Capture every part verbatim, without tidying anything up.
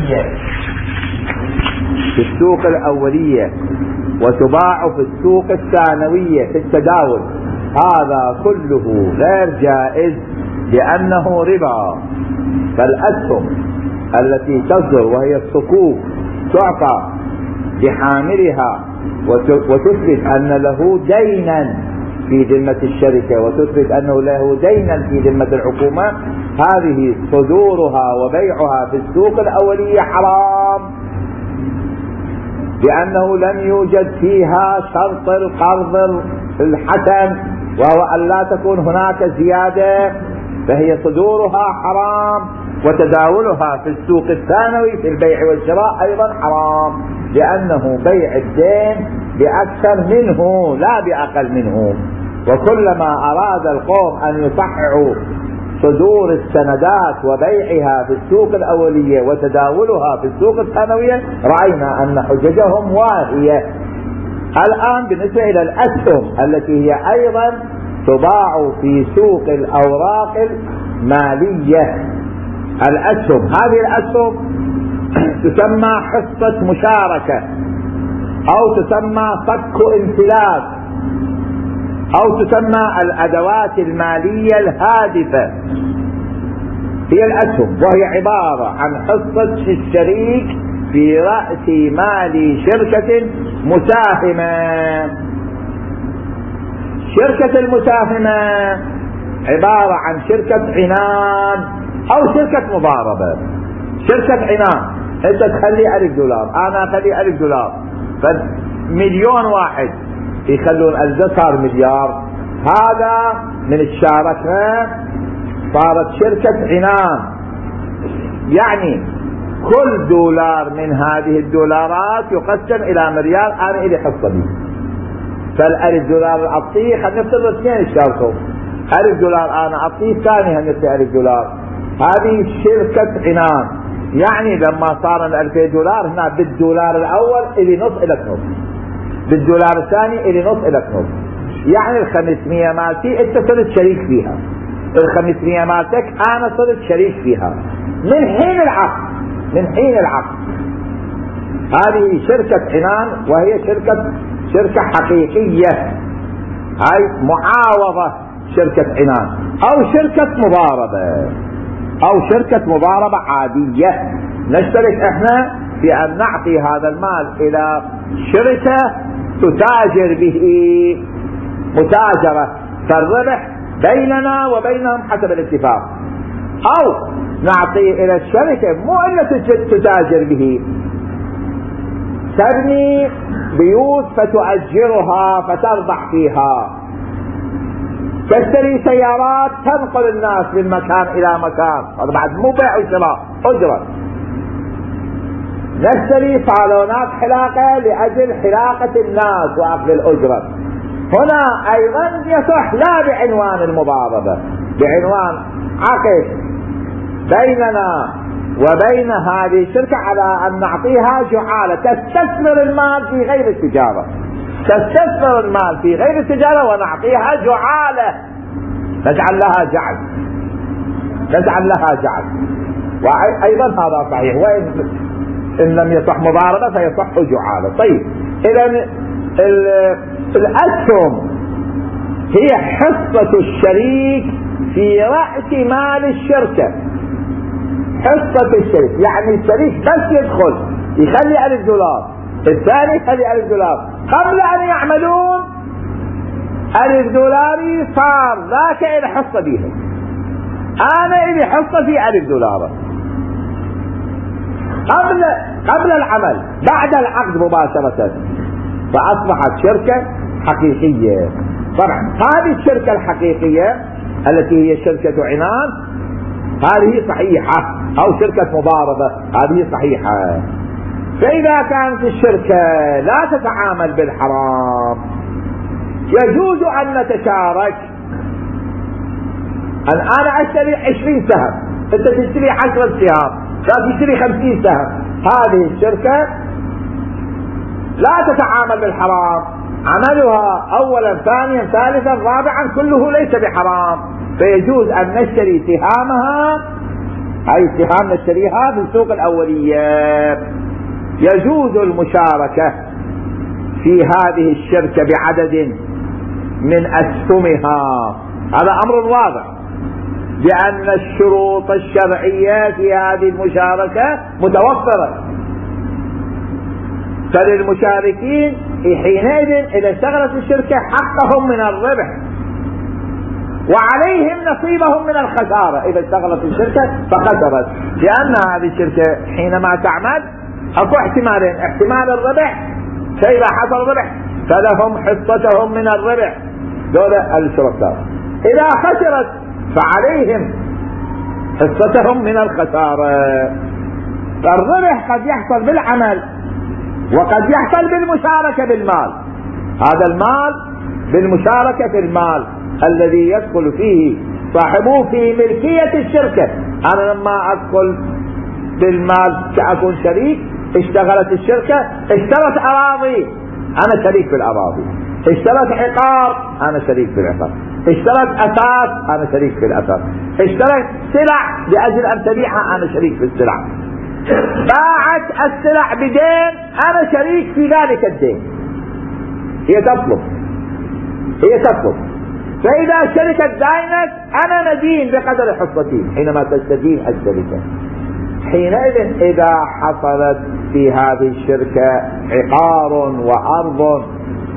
مالية في السوق الأولية وتباع في السوق الثانوية في التداول، هذا كله غير جائز لأنه ربا. فالأسهم التي تصدر وهي الصكوك تعطى لحاملها وتثبت أن له دينا في ذمة الشركة وتثبت أنه له دينا في ذمة الحكومة، هذه صدورها وبيعها في السوق الأولية حرام، لأنه لم يوجد فيها شرط القرض الحسن وهو أن لا تكون هناك زيادة، فهي صدورها حرام، وتداولها في السوق الثانوي في البيع والشراء أيضا حرام، لأنه بيع الدين بأكثر منه لا بأقل منه. وكلما أراد القوم أن يصححوا صدور السندات وبيعها في السوق الأولية وتداولها في السوق الثانوية رأينا أن حججهم واهية. الآن بالنسبة إلى الأسهم التي هي أيضا تباع في سوق الأوراق المالية، الأسهم هذه الأسهم تسمى حصة مشاركة أو تسمى فك امتلاك أو تسمى الأدوات المالية الهادفة. هي الأسهم وهي عبارة عن حصة الشريك في رأس مال شركة مساهمة. شركة المساهمة عبارة عن شركة عنان أو شركة مضاربة. شركة عنان أنت تخلي ألف دولار أنا أخلي ألف دولار، فمليون واحد يخلون ألف صار مليار، هذا من الشاركة صارت شركة عنان. يعني كل دولار من هذه الدولارات يقسم إلى مليار، أنا إلي حصة بي. فالألف دولار أعطيه خلينا نفترض اثنين يشاركوا، ألف دولار أنا أعطيه ثاني هنعطيه ألف دولار، هذه شركة عنان. يعني لما صار الألفين دولار هنا بالدولار الأول إلي نص إلى نص، بالدولار الثاني إلي نص إلى نص، يعني الخمسمية مالتي أنت صرت شريك فيها، الخمسمية مالتك أنا صرت شريك فيها من حين العقد. من حين العقد هذه شركة عنان، وهي شركة شركة حقيقية، هاي معاوضة شركة عنان أو شركة مضاربة أو شركة مضاربة عادية. نشترك إحنا في أن نعطي هذا المال إلى شركة تتاجر به متاجرة، فالربح بيننا وبينهم حسب الاتفاق، أو نعطيه إلى الشركة مو إلا تتاجر به، تبني بيوت فتؤجرها فتربح فيها، تشتري سيارات تنقل الناس من مكان إلى مكان، هذا بعد مو بيع وشراء، أجرة. نشتري صالونات حلاقة لأجل حلاقة الناس وأخذ الأجرة. هنا أيضا يصح لا بعنوان المضاربة، بعنوان عقد بيننا وبين هذه الشركة على أن نعطيها جعالة تستثمر المال في غير التجارة، تستثمر المال في غير التجارة ونعطيها جعالة، نجعل لها جعل، نجعل لها جعل. وأيضا هذا صحيح، وإن إن لم يصح مضاربة فيصح جعالة. طيب إذن الأسهم هي حصة الشريك في رأس مال الشركة، حصة الشريك، يعني الشريك بس يدخل يخلي ألف دولار، الثاني يخلي ألف دولار، قبل أن يعملون ألف دولاري صار ذاك إلى حصة بيها، أنا إلي حصة في ألف دولار قبل قبل العمل، بعد العقد مباشرة فأصبحت شركة حقيقية. طبعا هذه الشركة الحقيقية التي هي شركة عنان هذه صحيحة، أو شركة مضاربة هذه صحيحة. فإذا كانت الشركة لا تتعامل بالحرام يجوز أن نتشارك، أن أنا أشتري عشرين سهم، أنت تشتري عشرة سهام، لا تشتري خمسين سهم، هذه الشركة لا تتعامل بالحرام، عملها أولا ثانيا ثالثا رابعا كله ليس بحرام، فيجوز أن نشتري سهامها هاي السهام نشتريها في السوق الأولية. يجوز المشاركة في هذه الشركة بعدد من أسهمها، هذا أمر واضح، لأن الشروط الشرعية في هذه المشاركة متوفرة. فللمشاركين حينئذ إذا اشتغلت الشركة حقهم من الربح، وعليهم نصيبهم من الخسارة إذا اشتغلت الشركة فخسرت، لأن هذه الشركة حينما تعمل أكو احتمالين: احتمال الربح، فإذا حصل ربح فلهم حصتهم من الربح دول الشركاء، إذا خسرت فعليهم حصتهم من الخسارة. فالربح قد يحصل بالعمل وقد يحصل بالمشاركة بالمال. هذا المال بالمشاركة في المال الذي يدخل فيه صاحبه في ملكية الشركة. أنا لما أدخل بالمال كأكون شريك، اشتغلت الشركة، اشترت أراضي، أنا شريك في الأراضي، اشترت عقار، أنا شريك في العقار، اشترت أثاث، أنا شريك في الأثاث، اشترت سلع لأجل أن تبيعها، أنا شريك في السلع، باعت السلع بدين، أنا شريك في ذلك الدين. هي تطلب هي تطلب فإذا الشركة داينت أنا ندين بقدر حصتي. حينما تستدين الشركة حينئذ إذا حصلت في هذه الشركة عقار وأرض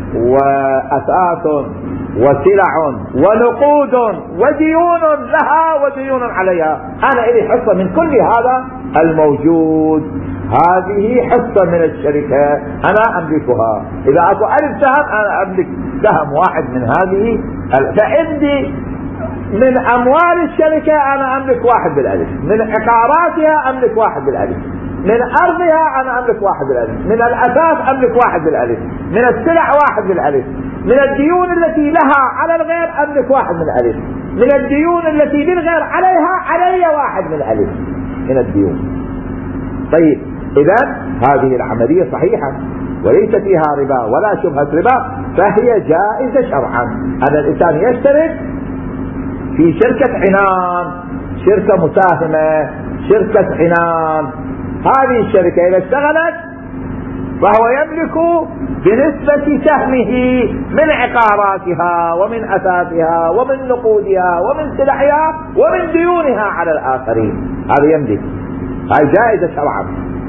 وأثاث وسلع ونقود وديون لها وديون عليها، أنا إلي حصة من كل هذا الموجود. هذه حصة من الشركة أنا أملكها. إذا أكو ألف سهم أنا أملك سهم واحد من هذه. فعندي من أموال الشركة أنا أملك واحد بالألف، من عقاراتها أملك واحد بالألف، من أرضها أنا أملك واحد بالألف، من الأثاث أملك واحد بالألف، من السلع واحد بالألف، من الديون التي لها على الغير أملك واحد من الألف، من الديون التي للغير عليها علي واحد من الألف من الديون. طيب إذا هذه العملية صحيحة وليس فيها ربا ولا شبهة ربا، فهي جائزة شرعا. أن الإنسان يشترك في شركة عنان، شركة مساهمة، شركة عنان. هذه الشركة إذا اشتغلت فهو يملك بنسبة سهمه من عقاراتها ومن أثاثها ومن نقودها ومن سلعها ومن ديونها على الآخرين. هذا يملك، هذه جائزة شرعا.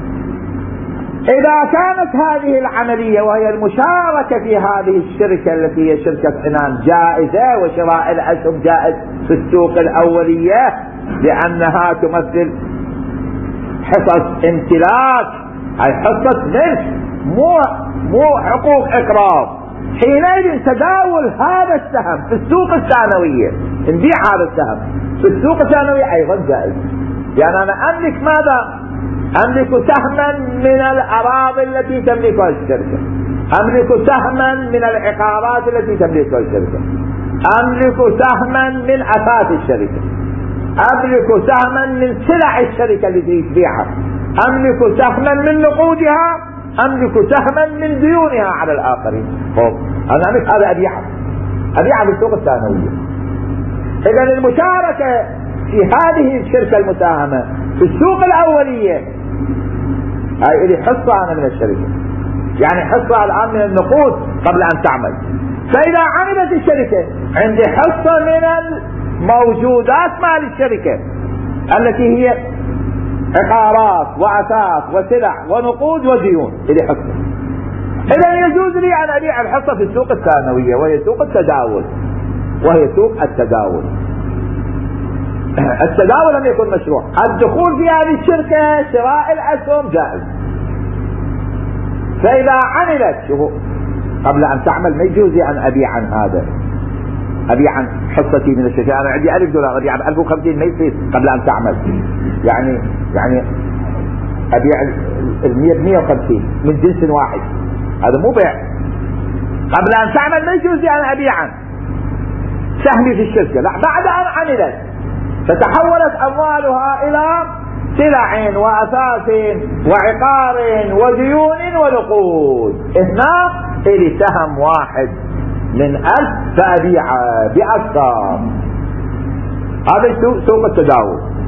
إذا كانت هذه العملية وهي المشاركة في هذه الشركة التي هي شركة عنان جائزة، وشراء الأسهم جائز في السوق الأولية لأنها تمثل حصص امتلاك، أي حصة ملك، مو مو حقوق إقراض. حينئذ تداول هذا السهم في السوق الثانوية، نبيع هذا السهم في السوق الثانوية أيضا جائز، يعني أنا أملك ماذا؟ أملك سهما من الأراضي التي تملكها الشركة، أملك سهما من العقارات التي تملكها الشركة، أملك سهما من أثاث الشركة، أملك سهما من سلع الشركة التي تبيعها، أملك سهما من نقودها، أملك سهما من ديونها على الآخرين. طب أنا أملك هذا أبيعه أبيعه في السوق الثانوية. إذا المشاركة في هذه الشركة المساهمة في السوق الأولية هاي إلي حصة أنا من الشركة، يعني حصة الآن من النقود قبل أن تعمل. فإذا عملت الشركة عندي حصة من الموجودات مال الشركة التي هي عقارات وأثاث وسلع ونقود وديون، إلي حصة. إذا يجوز لي أن أبيع الحصة في السوق الثانوية وهي سوق التداول، وهي سوق التداول. التداول لم يكن مشروع. الدخول في هذه الشركة شراء الأسهم جائز. فإذا عملت شوفوا قبل أن تعمل ما يجوز أن أبيع عن هذا، أبيع عن حصتي من الشركة. أنا عندي ألف دولار أبيع بألف وخمسين ما يصير قبل أن تعمل، يعني يعني أبيع المية بمية وخمسين من جنس واحد، هذا مو بيع. قبل أن تعمل ما يجوز أن أبيع عن سهمي في الشركة، لا، بعد أن عملت فتحولت أموالها إلى سلع وأثاث وعقار وديون ونقود، هنا إلي سهم واحد من ألف فأبيع بأكثر. هذا سوق التداول.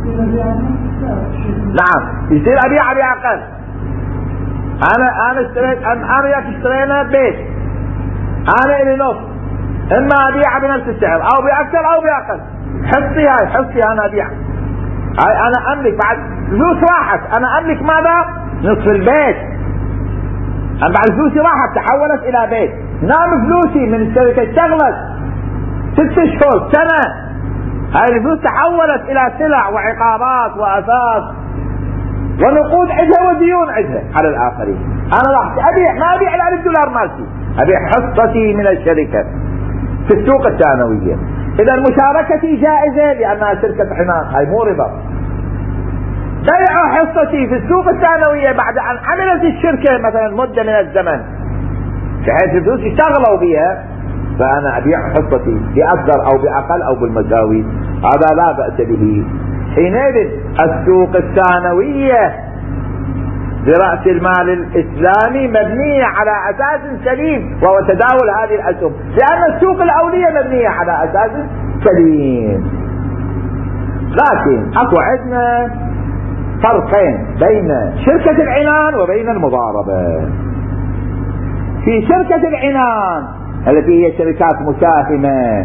نعم يصير ابيع باقل. انا انا اشتريت انا وياك اشترينا بيت، انا الي نص، اما ابيعها بنفس السعر او باكثر او باقل. حصتي هاي حصتي انا ابيعها، هاي انا املك بعد فلوس راحت، انا املك ماذا؟ نصف البيت. انا بعد فلوسي راحت تحولت الى بيت. نام فلوسي من الشركة اشتغلت ست اشهر سنة، هاي الفلوس تحولت الى سلع وعقارات واثاث ونقود عندها وديون عندها على الاخرين. انا راح ابيع، ما ابيع الالف دولار مالتي، ابيع حصتي من الشركة في السوق الثانوية. اذا مشاركتي جائزة لانها شركة عنان، هاي مو ربا. بيع حصتي في السوق الثانوية بعد ان عملت الشركة مثلا مدة من الزمن بحيث الفلوس اشتغلوا بها، فانا ابيع حصتي باكثر او باقل او بالمساوي، هذا لا بأس به. حينئذ السوق الثانوية برأس المال الاسلامي مبنية على اساس سليم وهو تداول هذه الاسهم، لان السوق الاولية مبنية على اساس سليم. لكن اكو عندنا فرقين بين شركة العنان وبين المضاربة. في شركة العنان التي هي شركات مساهمة،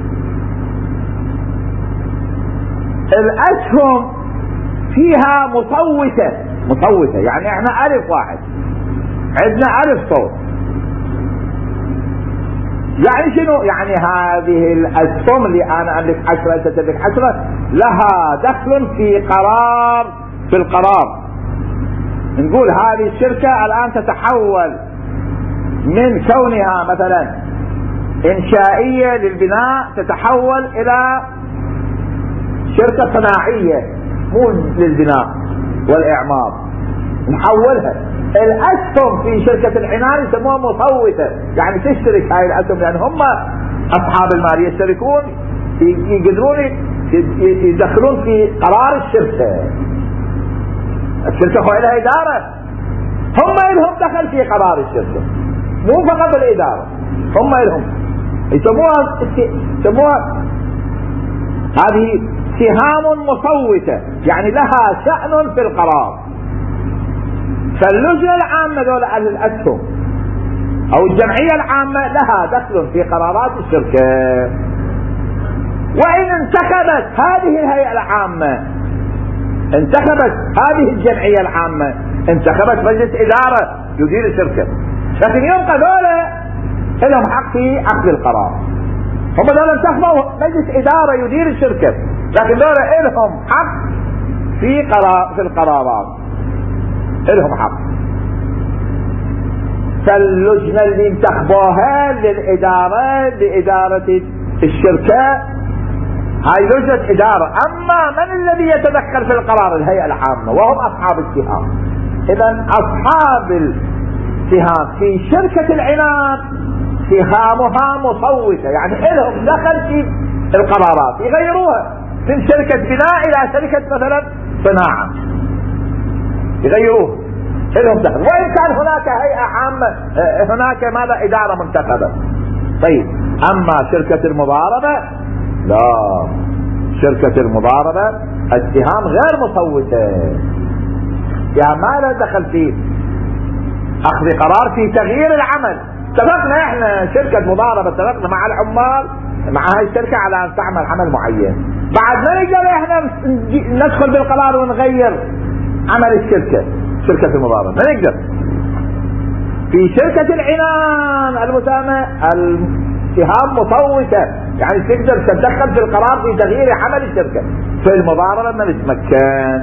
الاسهم فيها مصوتة، مصوتة يعني احنا الف واحد عندنا الف صوت. يعني شنو؟ يعني هذه الاسهم اللي انا املك عشرة انت تملك عشرة لها دخل في قرار، في القرار. نقول هذه الشركة الان تتحول من كونها مثلا انشائية للبناء تتحول الى شركة صناعية مو للبناء والاعمار، نحولها. الاسهم في شركة العنان يسموها مصوتة، يعني تشترك هاي الاسهم لان هم اصحاب المال يشتركون يقدرون يدخلون في قرار الشركة. الشركة هو لها ادارة، هم لهم دخل في قرار الشركة، مو فقط الادارة، هم لهم يسموها يسموها هذه سهام مصوتة، يعني لها شأن في القرار. فاللجنة العامة دول على الاسهم او الجمعية العامة لها دخل في قرارات الشركة. وان انتخبت هذه الهيئة العامة، انتخبت هذه الجمعية العامة، انتخبت مجلس ادارة يدير الشركة، لكن يبقى دولة لهم حق في عقد القرار. هم دولة انتخبوا مجلس ادارة يدير الشركة، لكن دولة لهم حق في قرار في القرارات، لهم حق. فاللجنة اللي انتخبوها للادارة لادارة الشركة هاي لجنة ادارة. اما من الذي يتدخل في القرار؟ الهيئة العامة وهم اصحاب السهام. اذا اصحاب السهام في شركة العنان سهامها مصوتة، يعني لهم دخل في القرارات، يغيروها من شركة بناء الى شركة مثلا صناعة، يغيروها لهم دخل، وان كان هناك هيئة عامة، هناك ماذا ادارة منتخبة. طيب اما شركة المضاربة لا، شركة المضاربة السهام غير مصوتة، يعني ما له دخل في اخذ قرار في تغيير العمل. اتفقنا احنا شركة مضاربة، اتفقنا مع العمال مع هاي الشركة على ان تعمل عمل معين، بعد ما نقدر احنا ندخل بالقرار ونغير عمل الشركة، شركة المضاربة ما نقدر. في شركة العنان المساهمة السهام مصوتة، يعني تقدر تتدخل في القرار في تغيير عمل الشركة. في المضاربة ما نتمكن،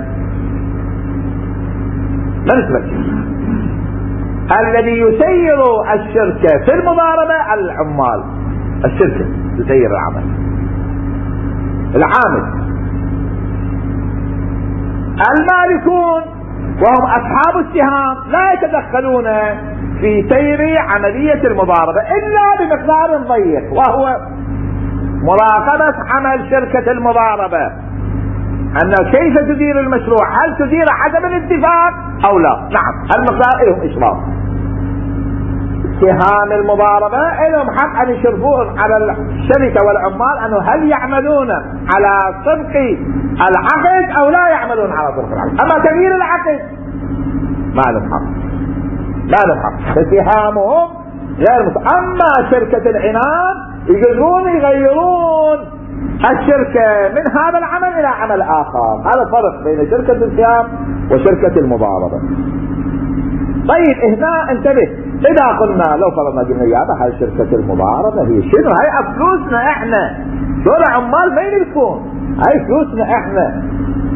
ما نتمكن. الذي يسير الشركة في المضاربة العمال، الشركة تسير العمل، العامل. المالكون وهم اصحاب السهام لا يتدخلون في سير عملية المضاربة الا بمقدار ضيق، وهو مراقبة عمل شركة المضاربة، أن كيف تدير المشروع، هل تدير حسب الاتفاق أو لا. نعم، المقدار لهم إشراف. سهام المضاربة لهم حق أن يشرفون على الشركة والعمال أنه هل يعملون على طبق العقد أو لا يعملون على طبق العقد. أما تغيير العقد ما لهم حق، ما لهم حق، فسهامهم غير مت... أما شركة العنان يقدرون يغيرون الشركة من هذا العمل إلى عمل آخر. هذا الفرق بين شركة السهام وشركة المضاربة. طيب هنا انتبه، إذا قلنا لو فرضنا قلنا يا هاي شركة المضاربة هي شنو؟ هاي فلوسنا احنا، دول عمال فين يكون؟ هاي فلوسنا احنا.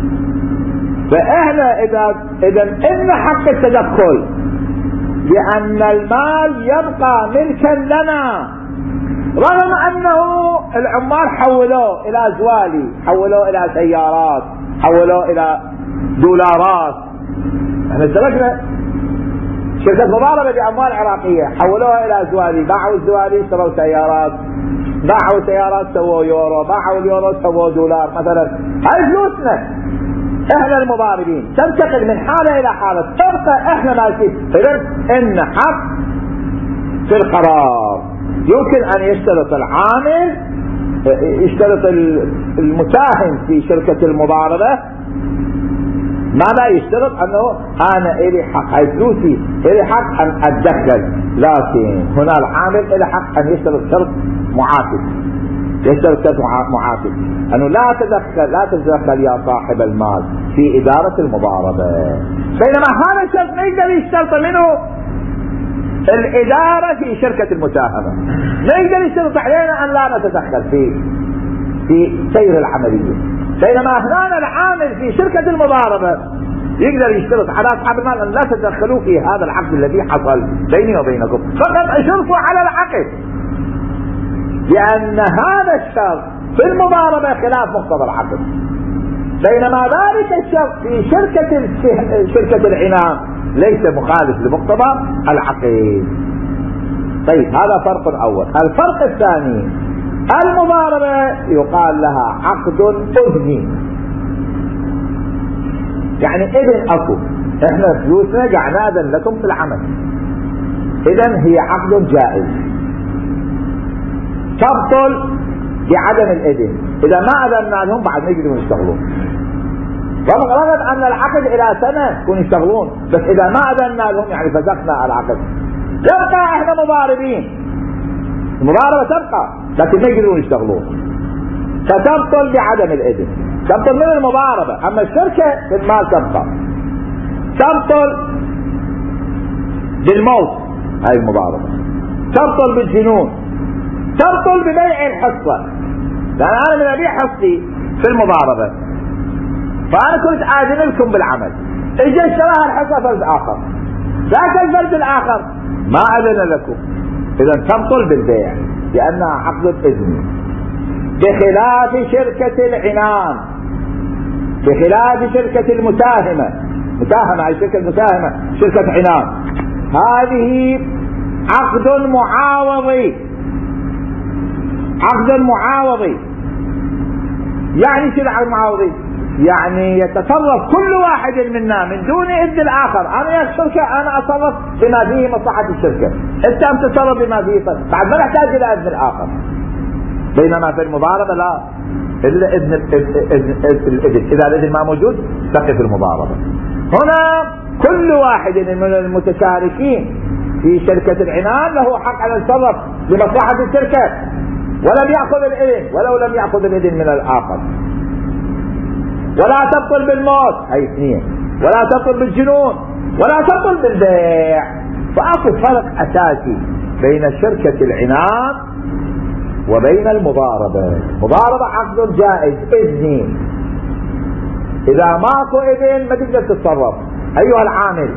فاحنا اذا اذا ان حق التدخل لأن المال يبقى ملكا لنا، رغم أنه العمال حولوه إلى زوالي، حولوه إلى سيارات، حولوه إلى دولارات. احنا سلكنا شركة مضاربة بأموال عراقية، حولوها إلى زوالي، باعوا الزوالي سووا سيارات، باعوا سيارات سووا يورو، باعوا اليورو سووا دولار مثلا. هاي فلوسنا احنا المضاربين، تنتقل من حالة إلى حالة، تبقى احنا مالكين. إذن إن حق في القرار يمكن أن يشترط العامل، يشترط المساهم في شركة المضاربة، ماذا يشترط؟ أنه أنا إلي حق، هاي فلوسي إلي حق أن أتدخل، لكن هنا العامل إلي حق أن يشترط شرط معاكس، يشترط شرط معاكس أنه لا تدخل لا تتدخل يا صاحب المال في إدارة المضاربة. بينما هذا الشرط ما يقدر يشترط منه الإدارة في شركة المساهمة، ما يقدر يشترط علينا أن لا نتدخل في في سير العملية. بينما هنا العامل في شركة المضاربة يقدر يشترط على أصحاب المال أن لا تتدخلوا في هذا العقد الذي حصل بيني وبينكم، فقط اشرفوا على العقد، لأن هذا الشرط في المضاربة خلاف مقتضى العقد. بينما ذلك الشرط في شركة شركة العنان ليس مخالف لمقتضى العقد. طيب هذا فرق أول. الفرق الثاني، المضاربة يقال لها عقد أذني، يعني إذن أكو، إحنا فلوسنا قاعد نأذن لكم في العمل، إذن هي عقد جائز، تبطل بعدم الإذن. إذا ما أذننا لهم بعد ما يقدرون يشتغلون، رغم أن العقد إلى سنة يكون يشتغلون، بس إذا ما أذننا لهم يعني فسخنا العقد، يبقى إحنا مضاربين، المضاربة تبقى لكن ما يقدرون يشتغلون، فتبطل بعدم الإذن، تبطل من المضاربة. أما الشركة في المال تبقى، تبطل بالموت هاي المضاربة، تبطل بالجنون، تبطل ببيع الحصة. لأن أنا من أبيع حصتي في المضاربة، فأنا كنت آذن لكم بالعمل، إجا اشتراها الحصة فرد آخر، ذاك الفرد الآخر ما أذن لكم، إذا تبطل بالبيع لأنها عقد إذني. بخلاف شركة العنان، بخلاف شركة المساهمة، مساهمة أي شركة المساهمة شركة عنان، هذه عقد معاوضي، عقد معاوضي. يعني شو العقد المعاوضي؟ يعني يتصرف كل واحد منا من دون إذن الآخر. أنا يا الشركة أنا أتصرف بما فيه مصلحة الشركة، أنت أم تتصرف بما فيه طيب. بعد ما نحتاج إلى إذن الآخر. بينما في المضاربة لا، إلا إذن الإذن، إذا الإذن ما موجود تقف المضاربة. هنا كل واحد من المتشاركين في شركة العنان له حق أن يتصرف لمصلحة الشركة ولم يأخذ الإذن، ولو لم يأخذ الإذن من الآخر. ولا تبطل بالموت، هاي اثنين، ولا تبطل بالجنون، ولا تبطل بالبيع. فأقف فرق أساسي بين شركة العنان وبين المضاربة. مضاربة عقد جائز إذني، إذا ماكو إذن ما تقدر تتصرف أيها العامل.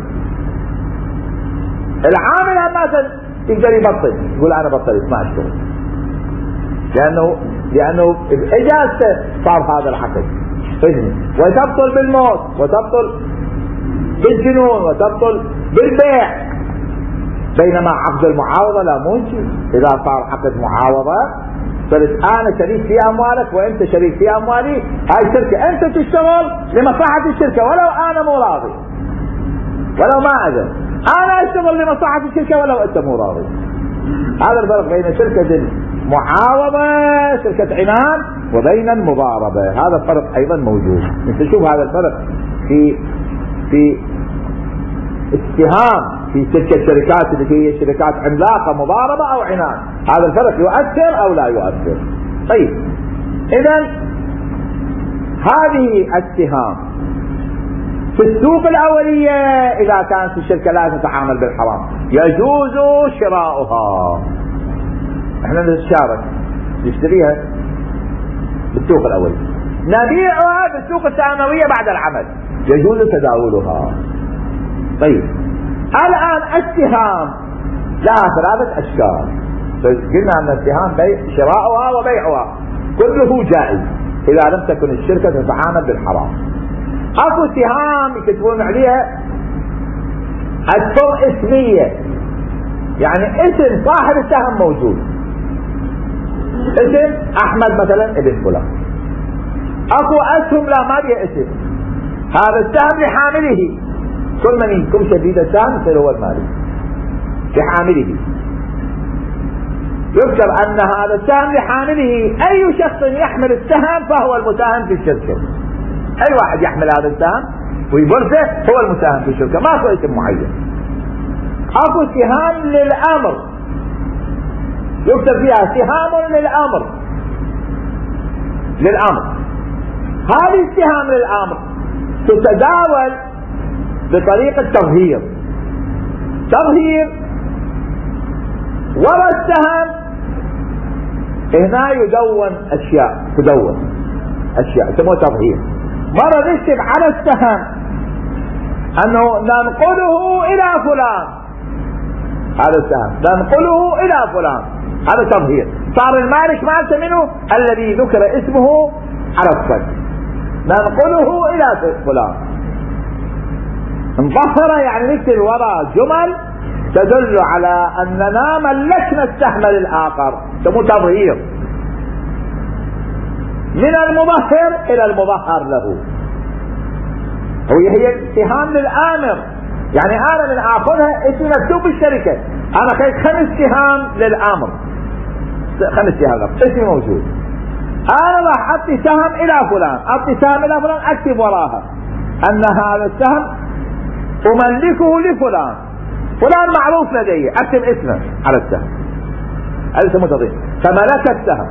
العامل ما تقدر يبطل، يقول أنا بطلت ما أشتغل، لأنه لأنه بإجازته صار هذا العقد إذني. وتبطل بالموت، وتبطل بالجنون، وتبطل بالبيع. بينما عقد المعاوضة لا منشي، إذا صار عقد معاوضة صرت أنا شريك في أموالك وأنت شريك في أموالي، هاي شركة أنت تشتغل لمصلحة الشركة ولو أنا مو راضي، ولو ما أذن. انا اشتغل لمصلحة الشركة ولو انت مو راضي. هذا الفرق بين شركة المعاوضة شركة عنان وبين المضاربة. هذا الفرق ايضا موجود. انت شوف هذا الفرق في في اتهام في تلك الشركات اللي هي شركات عملاقة مضاربة او عنان، هذا الفرق يؤثر او لا يؤثر. طيب اذا هذه السهام في السوق الاولية اذا كانت الشركة لا تتعامل بالحرام يجوز شراؤها. احنا نتشارك نشتريها بالسوق الاولي، نبيعها بالسوق الثانوية بعد العمل، يجوز تداولها. طيب الان السهام لها ثلاثة اشكال. قلنا ان السهام بيع شراؤها وبيعها كله جائز اذا لم تكن الشركة تتعامل بالحرام. اكو سهام يكتبون عليها اسهم اسمية، يعني اسم صاحب السهم موجود، اسم احمد مثلا ابن فلان. اكو اسهم لا ما بيها اسم، هذا السهم لحامله، كل من يكون شديد السهم يصير هو المالك لحامله. يذكر ان هذا السهم لحامله، اي شخص يحمل السهم فهو المساهم في الشركة، اي واحد يحمل هذا السهم ويبرزه هو المساهم في الشركة، ما في اسم معين. اكو سهام للامر، يكتب فيها سهام للامر للامر هذه السهام للامر تتداول بطريقة تظهير. تظهير وراء السهم هنا يدون اشياء، تدون اشياء يسموها تظهير. مرة نكتب على السهم انه ننقله الى فلان، هذا السهم ننقله الى فلان، هذا تظهير. صار المالك مالته منه الذي ذكر اسمه على الصك، ننقله الى فلان. مظهرة يعني نكتب وراء جمل تدل على اننا ملكنا السهم للاخر، يسموه تظهير. من المظهر الى المظهر له، هي السهام للآمر، يعني انا من اخذها اسمي مكتوب بالشركة، انا خذت خمس سهام للآمر، خمس سهام اسمي موجود، انا راح اعطي سهم الى فلان، اعطي سهم الى فلان، اكتب وراها ان هذا السهم املكه لفلان، فلان معروف لدي، اكتب اسمه على السهم، هذا اسمه تظهير. فملك السهم.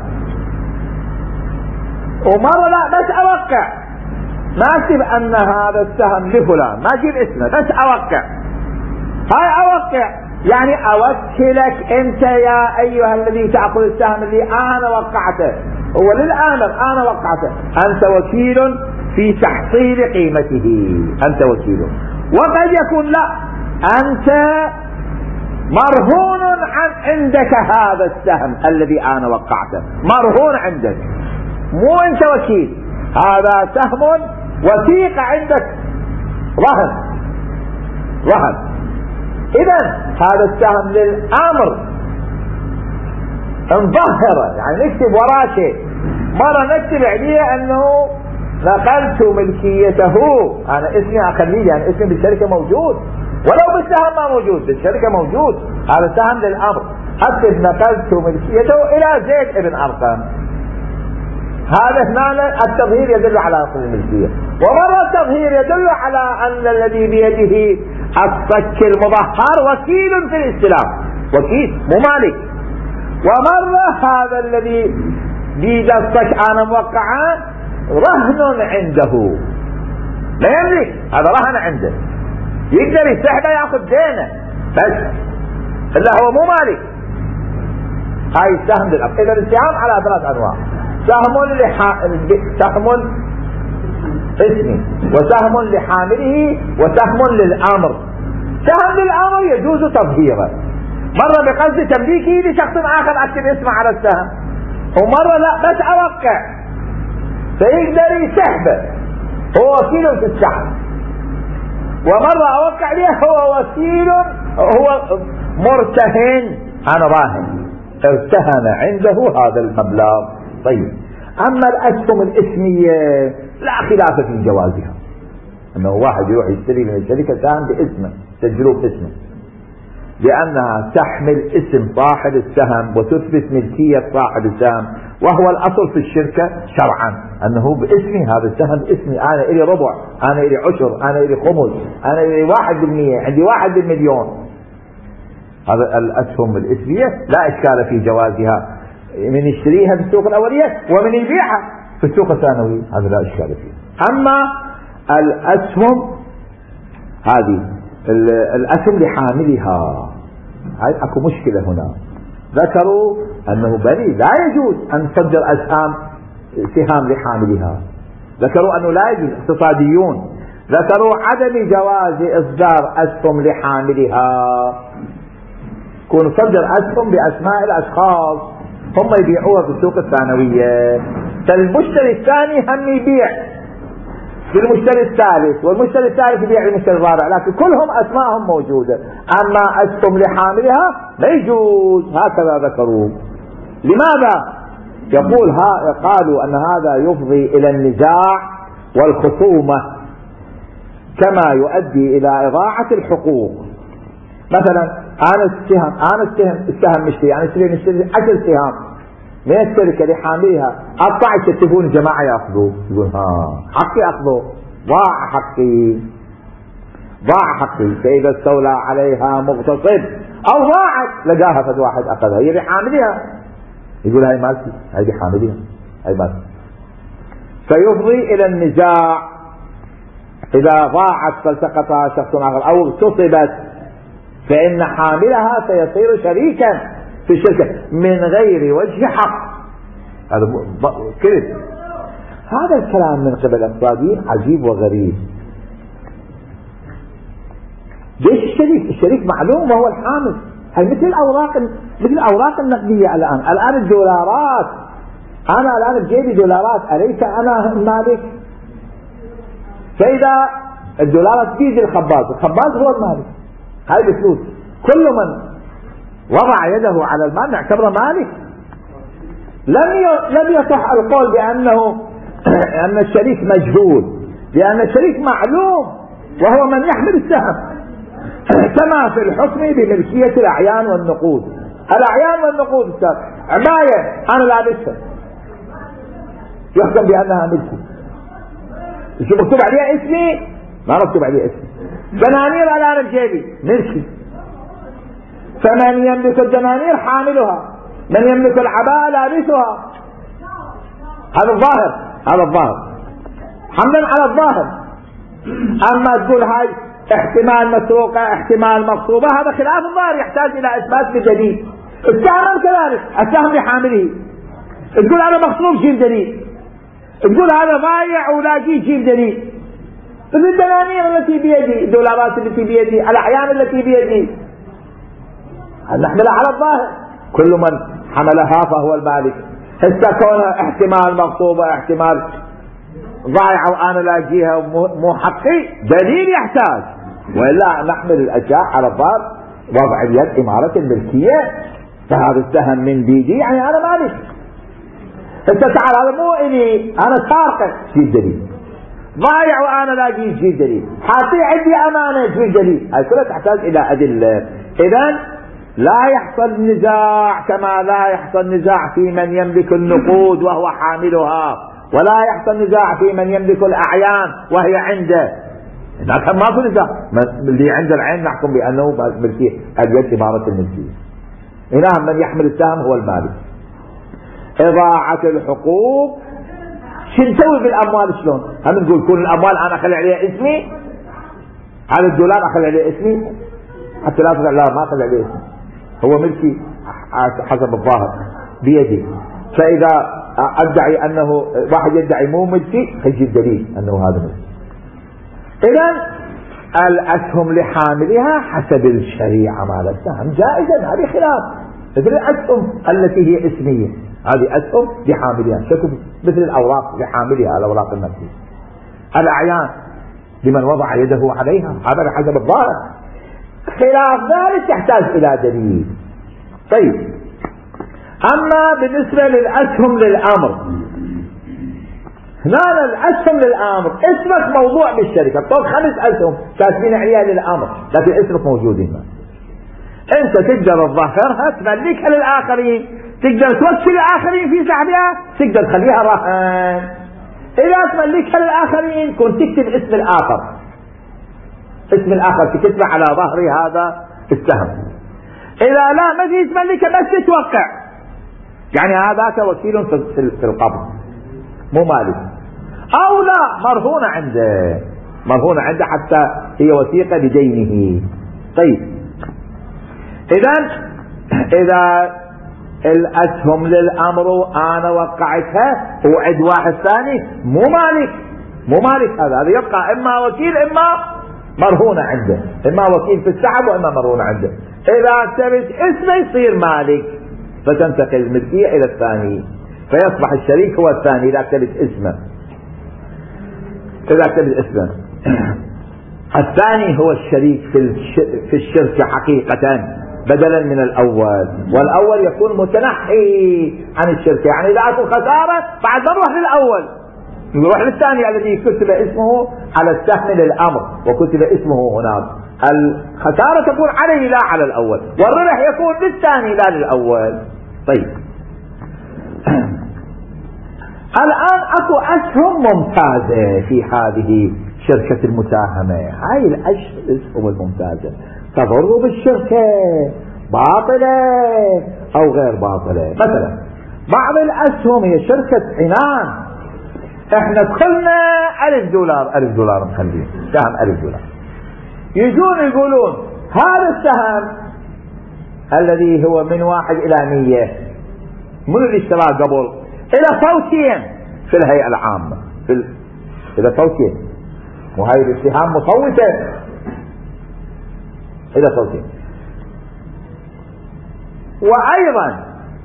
ومرة لا بس اوقع، ما اكتب ان هذا السهم لفلان، ما اجيب اسمه، بس اوقع. هاي اوقع يعني اوكلك انت يا ايها الذي تأخذ السهم اللي انا وقعته، هو للآمر انا وقعته، انت وكيل في تحصيل قيمته، انت وكيل. وقد يكون لا، انت مرهون عن عندك هذا السهم الذي انا وقعته، مرهون عندك، مو انت وكيل، هذا سهم وثيقة عندك، رهن رهن. اذا هذا السهم للامر مظهرة، يعني نكتب وراه شيء. مرة نكتب عليه انه نقلت ملكيته، انا اسمي اخليه، يعني اسمي بالشركة موجود، ولو بالسهم ما موجود، بالشركة موجود، هذا سهم للامر. اكتب نقلت ملكيته الى زيد ابن ارقم، هذا هنا التظهير يدل على نقل الملكية. ومرة التظهير يدل على ان الذي بيده الصك المظهر وكيل في الاستلام، وكيل مو مالك. ومرة هذا الذي بيد الصك انا موقعه رهن عنده، لا يملك، هذا رهن عنده، يقدر يسحبه ياخذ دينه بس، الا هو مو مالك. هاي السهم للأب. اذا السهام على ثلاث انواع: سهم لح... سهم اسمي، وسهم لحامله، وسهم للامر. سهم للامر يجوز تظهيره، مرة بقصد تمليكه لشخص اخر اكتب اسمه على السهم، ومرة لا بس اوقع فيقدر يسحبه، هو وكيل في السحب. ومرة اوقع ليه هو وكيل، هو مرتهن، انا راهن، ارتهن عنده هذا المبلغ. طيب اما الاسهم الاسمية لا خلاف في جوازها، انه واحد يروح يشتري من الشركة سهم باسمه سجلوه اسمه، لأنها تحمل اسم صاحب السهم وتثبت ملكية صاحب السهم، وهو الأصل في الشركة شرعا أنه باسمي، هذا السهم باسمي، أنا إلي ربع، أنا إلي عشر، أنا إلي خمس، أنا إلي واحد بالمية، عندي واحد بالمليون. هذا الأسهم الاسمية لا إشكال في جوازها، من يشتريها في السوق الأولية ومن يبيعها في السوق الثانوي، هذا لا إشكال فيه. أما الأسهم هذه الأسهم لحاملها، هاي أكو مشكلة هنا. ذكروا أنه بني لا يجوز أن تصدر أسهم سهام لحاملها، ذكروا أنه لا يجوز، اقتصاديون ذكروا عدم جواز إصدار أسهم لحاملها، كون صدر أسهم بأسماء الأشخاص هم يبيعوها في السوق الثانوية، فالمشتري الثاني هم يبيع للمشتري الثالث، والمشتري الثالث يبيع للمشتري الرابع، لكن كلهم أسماءهم موجودة. أما أسهم لحاملها لا يجوز، هكذا ذكروا. لماذا؟ يقول ها قالوا أن هذا يفضي إلى النزاع والخصومة، كما يؤدي إلى إضاعة الحقوق. مثلا أنا السهم أنا السهم السهم مشتري، يعني اشتري نشتري عشر سهام من الشركة لحاملها، أطلع يكتبون الجماعة يأخذوا، يقول ها حقي أخذوا، ضاع حقي ضاع حقي فإذا استولى عليها مغتصب أو ضاعت لقاها فد واحد أخذها، هي لحاملها، يقول هاي مالتي، هاي لحاملها، هاي مالتي، فيفضي إلى النزاع. إذا ضاعت فالتقطها شخص آخر أو اغتصبت فإن حاملها سيصير شريكا في الشركة من غير وجه حق. هذا كذب. هذا الكلام من قبل الاقتصاديين عجيب وغريب. ليش الشريك؟ الشريك معلوم وهو الحامل. هي مثل الأوراق مثل الأوراق النقدية الآن. الآن الدولارات، أنا الآن بجيبي دولارات، أليس أنا المالك؟ فإذا الدولارات بيد الخباز، الخباز هو المالك، هاي بفلوس، كل من وضع يده على المال نعتبره مالك. لم لم يصح القول بأنه أن الشريك مجهول، لأن الشريك معلوم وهو من يحمل السهم، كما في الحكم بملكية الأعيان والنقود. الأعيان والنقود عباية أنا لابسها يحكم بأنها ملكي، شو مكتوب عليها اسمي؟ ما مكتوب عليها اسمي. دنانير الآن بجيبي ملكي، فمن يملك الدنانير حاملها، من يملك العباءة لابسها. هذا الظاهر، هذا الظاهر حملا على الظاهر. أما تقول هاي احتمال مسروقة احتمال مغصوبة، هذا خلاف الظاهر يحتاج إلى إثبات جديد. السهم كذلك، السهم لحامله. تقول أنا مغصوب جيب دليل، تقول هذا ضايع ولاقيه جيب دليل. مثل الدنانير التي بيدي، الدولارات التي بيدي، الأعيان التي بيدي، نحملها على الظاهر، كل من حملها فهو المالك. هسه كونها احتمال مغصوبة احتمال ضايعة وأنا لاقيها مو حقي، دليل يحتاج، وإلا نحمل الأشياء على الظاهر. وضع اليد إمارة الملكية، فهذا السهم من بيدي يعني أنا مالك. هسه تعال هذا مو إلي، أنا سارقه، جيب دليل. ضايع وأنا لاقيه، جيب دليل. حاطيه عندي أمانة، جيب دليل. هاي كلها تحتاج إلى أدلة. إذن لا يحصل نزاع كما لا يحصل نزاع في من يملك النقود وهو حاملها، ولا يحصل نزاع في من يملك الأعيان وهي عنده. لكن ما في نزاع، اللي عند العين نحكم بأنه ملكية، اليد إمارة الملكية. هنا من يحمل السهم هو المالك. إضاعة الحقوق، شو نسوي بالأموال؟ شلون هم نقول كل الأموال أنا أخلي عليها اسمي؟ هذا الدولار أخلي عليه اسمي؟ حتى لا تقول لا ما أخلي عليه اسمي، هو ملكي حسب الظاهر بيدي. فإذا أدعي أنه واحد يدعي مو ملكي، يجيب دليل أنه هذا ملكي. إذن الأسهم لحاملها حسب الشريعة مال السهم جائزا، هذه خلاف. مثل الأسهم التي هي اسمية، هذه أسهم لحاملها، شكل مثل الأوراق لحاملها، الأوراق النقدية. الأعيان لمن وضع يده عليها، هذا حسب الظاهر. خلاف ذلك يحتاج إلى دليل. طيب، أما بالنسبة للأسهم للأمر، هنا الأسهم للأمر، اسمك موضوع بالشركة، طب خمس أسهم كاتبين عليها للأمر لكن اسمك موجود هنا. أنت تقدر تظهرها تملكها للآخرين، تقدر توكل الآخرين في سحبها، تقدر تخليها رهن. إذا تملكها للآخرين كنت تكتب اسم الآخر، اسم الآخر تكتبه على ظهر هذا السهم. إذا لا ما في تملكها بس تتوقع، يعني هذاك وكيل في القبض مو مالك، أو لا مرهونة عنده، مرهونة عنده حتى هي وثيقة بدينه. طيب إذا إذا الأسهم للأمر أنا وقعتها وعد واحد ثاني مو مالك، مو مالك هذا، هذا يبقى إما وكيل إما مرهونة عنده، إما وكيل في السحب وإما مرهونة عنده. إذا كتبت اسمه يصير مالك فتنتقل الملكية إلى الثاني، فيصبح الشريك هو الثاني إذا كتبت اسمه، إذا كتبت اسمه. الثاني هو الشريك في في الشركة حقيقة بدلا من الأول، والأول يكون متنحي عن الشركة، يعني إذا أكون خسارة بعد نروح للأول، نروح للثاني الذي كتب اسمه على السهم للأمر وكتب اسمه هناك. الخسارة تكون عليه لا على الأول، والربح يكون للثاني لا للأول. طيب الآن أكو أسهم ممتازة في هذه شركة المساهمة، هاي الأسهم الممتازة تضر بالشركة، باطلة أو غير باطلة. مثلا بعض الأسهم هي شركة عنان، احنا دخلنا ألف دولار، ألف دولار مخليه سهم ألف دولار، يجون يقولون هذا السهم الذي هو من واحد إلى مية من اللي اشتراه قبل إلى صوتين في الهيئة العامة، في ال... إلى صوتين، وهي الاتهام مصوتة إلى صوتين. وأيضا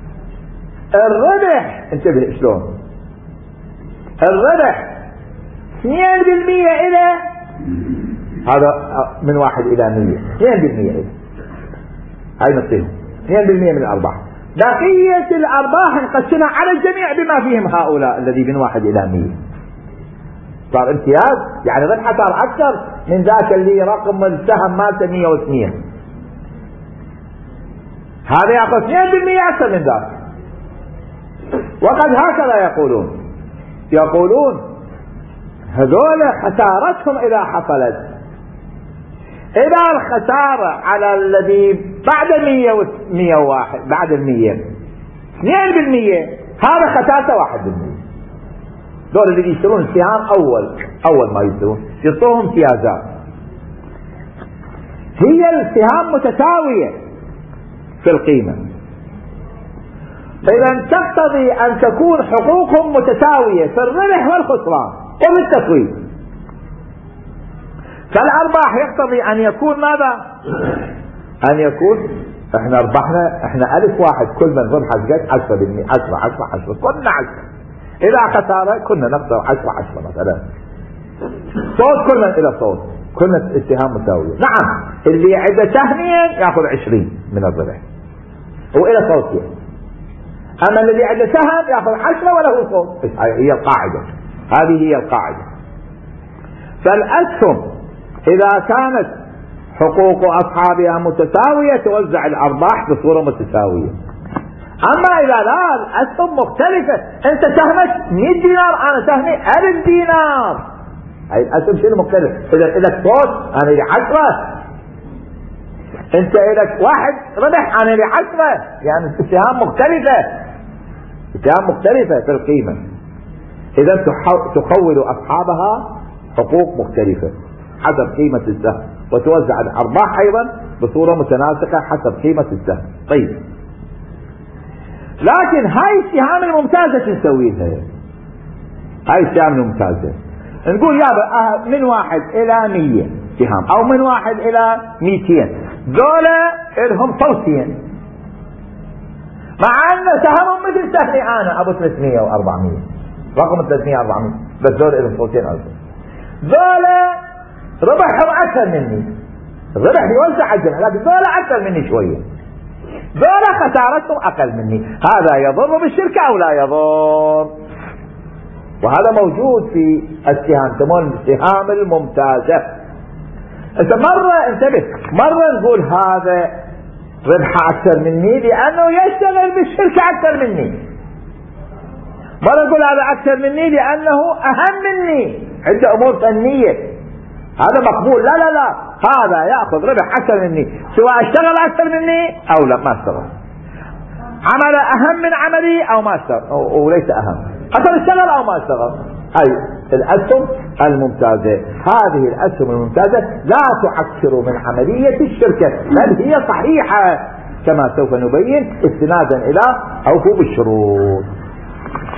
الربح انتبه شلون، الربح اثنين بالمية إلى هذا من واحد إلى مية، اثنين بالمية إلى هاي نصيهم اثنين بالمية من الأرباح. بقية الأرباح نقسمها على الجميع بما فيهم هؤلاء الذي من واحد إلى مية، صار امتياز، يعني ربحه صار أكثر من ذاك اللي رقم السهم مالته مية واثنين، هذا يأخذ اثنين بالمية أكثر من ذاك. وقد هكذا يقولون، يقولون هذول خسارتهم إذا حصلت، إذا الخسارة على الذي بعد مية وواحد بعد المية اثنين بالمية، هذا خسارته واحد بالمية. دول اللي يشترون السهام أول أول ما يشترون يعطوهم امتيازات، هي السهام متساوية في القيمة، إذا تقتضي أن تكون حقوقهم متساوية في الربح والخسران وبالتسويق. فالأرباح يقتضي أن يكون ماذا؟ أن يكون احنا ربحنا احنا ألف واحد، كل من ربح قد عشرة بالمئة، عشرة عشرة عشرة كنا عشرة، إذا خسارة كنا نخسر عشرة عشرة مثلا، صوت كنا إلى صوت، كنا السهام مساوية. نعم اللي عنده سهمين يأخذ عشرين من الربح وإلى صوتين، أما الذي عنده سهم يأخذ عشرة وله صوت. هي القاعدة، هذه هي القاعدة. فالأسهم إذا كانت حقوق أصحابها متساوية توزع الأرباح بصورة متساوية. أما إذا لا الأسهم مختلفة، أنت سهمك مئة دينار أنا سهمي ألف دينار، هاي الأسهم شنو مختلف؟ إذا إلك صوت أنا لي عشرة، أنت إلك واحد ربح أنا لي عشرة، يعني السهام مختلفة، السهام مختلفة في القيمة. إذا تخول أصحابها حقوق مختلفة حسب قيمة السهم، وتوزع الأرباح أيضا بصورة متناسقة حسب قيمة السهم. طيب لكن هاي السهام الممتازة تسويها، هاي السهام الممتازة نقول يا من واحد إلى مية سهام أو من واحد إلى مئتين، دولة إلهم صوتين، مع أن سهمهم مثل سهمي أنا أبو ثلاثمية وأربعمية، رقم ثلاثمية وأربعمية، بس دولة إلهم صوتين ألف، دولة ربحهم أكثر مني، الربح يوزع على الجميع، لكن دولة أكثر مني شوية، دولة خسارتهم أقل مني، هذا يضر بالشركة أو لا يضر؟ وهذا موجود في السهام، يسمونه السهام الممتازة. إذا مرة انتبه، مرة نقول هذا ربحه أكثر مني لأنه يشتغل بالشركة أكثر مني، مرة نقول هذا أكثر مني لأنه أهم مني، عنده أمور فنية، هذا مقبول. لا لا لا، هذا يأخذ ربح أكثر مني سواء اشتغل أكثر مني أو لا ما اشتغل، عمل أهم من عملي أو ما اشتغل أو ليس أهم، أصلا اشتغل أو ما اشتغل. هاي الأسهم الممتازة، هذه الأسهم الممتازة لا تعكر من عملية الشركة، بل هي صحيحة كما سوف نبين استنادا إلى أوفوا بالشروط.